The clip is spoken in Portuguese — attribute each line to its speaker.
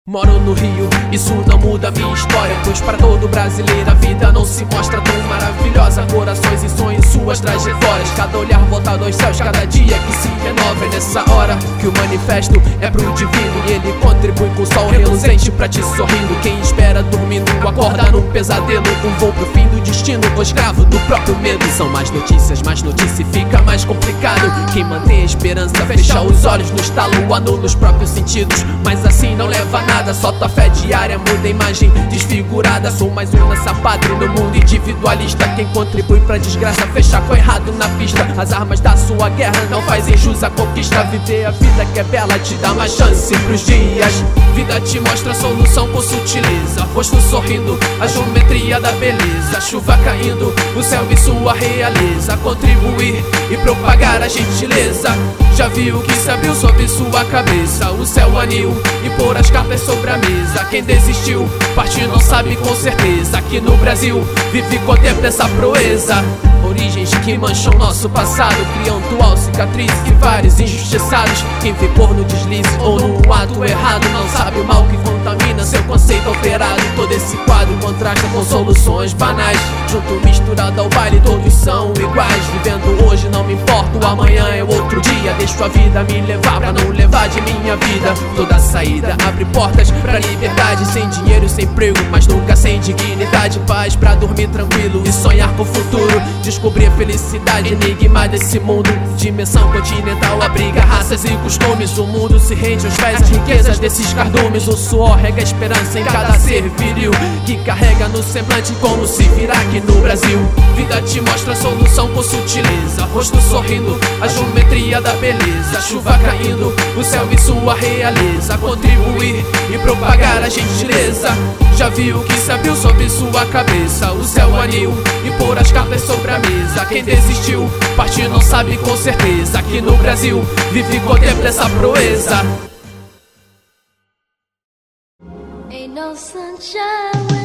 Speaker 1: Moro no Rio, isso não muda minha história, pois para todo brasileiro a vida não se mostra tão maravilhosa. Corações e sonhos, suas trajetórias, cada olhar voltado aos céus, cada dia que se renova. É nessa hora que o manifesto é pro divino, e ele contribui com o sol reluzente pra ti sorrindo. Quem espera dormindo acorda num pesadelo, um voo pro fim do destino, ou escravo do próprio medo. São mais notícias e fica mais complicado. Quem mantém a esperança fecha os olhos no estalo, anula os próprios sentidos, mas assim não leva a nada. Só tua fé diária muda a imagem desfigurada. Sou mais um nessa pátria no mundo individualista. Quem contribui pra desgraça fecha com errado na pista. As armas da sua guerra não fazem jus à conquista. Viver a vida que é bela te dá mais chance pros dias. Vida te mostra a solução com sutileza, rosto sorrindo, a geometria da beleza. Chuva caindo, o céu e sua realeza. Contribuir e propagar a gentileza. Já viu que se abriu sobre sua cabeça o céu anil e pôr as cartas sobre a mesa. Quem desistiu, partir não sabe com certeza. Aqui no Brasil, vive e contempla essa proeza. Origens que mancham nosso passado, criam dual cicatriz que vários injustiçados. Quem vê por no deslize ou no ato errado não sabe o mal que contamina seu conceito alterado. Todo esse quadro contrasta com soluções banais, junto misturado ao baile todos são iguais. Vivendo hoje não me importo, amanhã é outro dia. Deixo a vida me levar pra não levar de minha vida. Toda saída abre portas pra liberdade, sem dinheiro, sem emprego, mas nunca sem dignidade. Paz pra dormir tranquilo e sonhar com o futuro. Descobrir a felicidade, enigma desse mundo. Dimensão continental abriga raças e costumes. O mundo se rende aos pés, as riquezas desses cardumes. O suor rega a esperança em cada ser viril, que carrega no semblante como se virar aqui no Brasil. Vida te mostra a solução com sutileza, rosto sorrindo, a geometria da beleza. Chuva caindo, o céu e sua realeza. Contribuir e propagar a gentileza. Já viu que se abriu sobre sua cabeça o céu anil e pôr as cartas sobre a mesa. Quem desistiu, partir não sabe com certeza. Aqui no Brasil, vive e contempla essa proeza.
Speaker 2: Ain't no sunshine.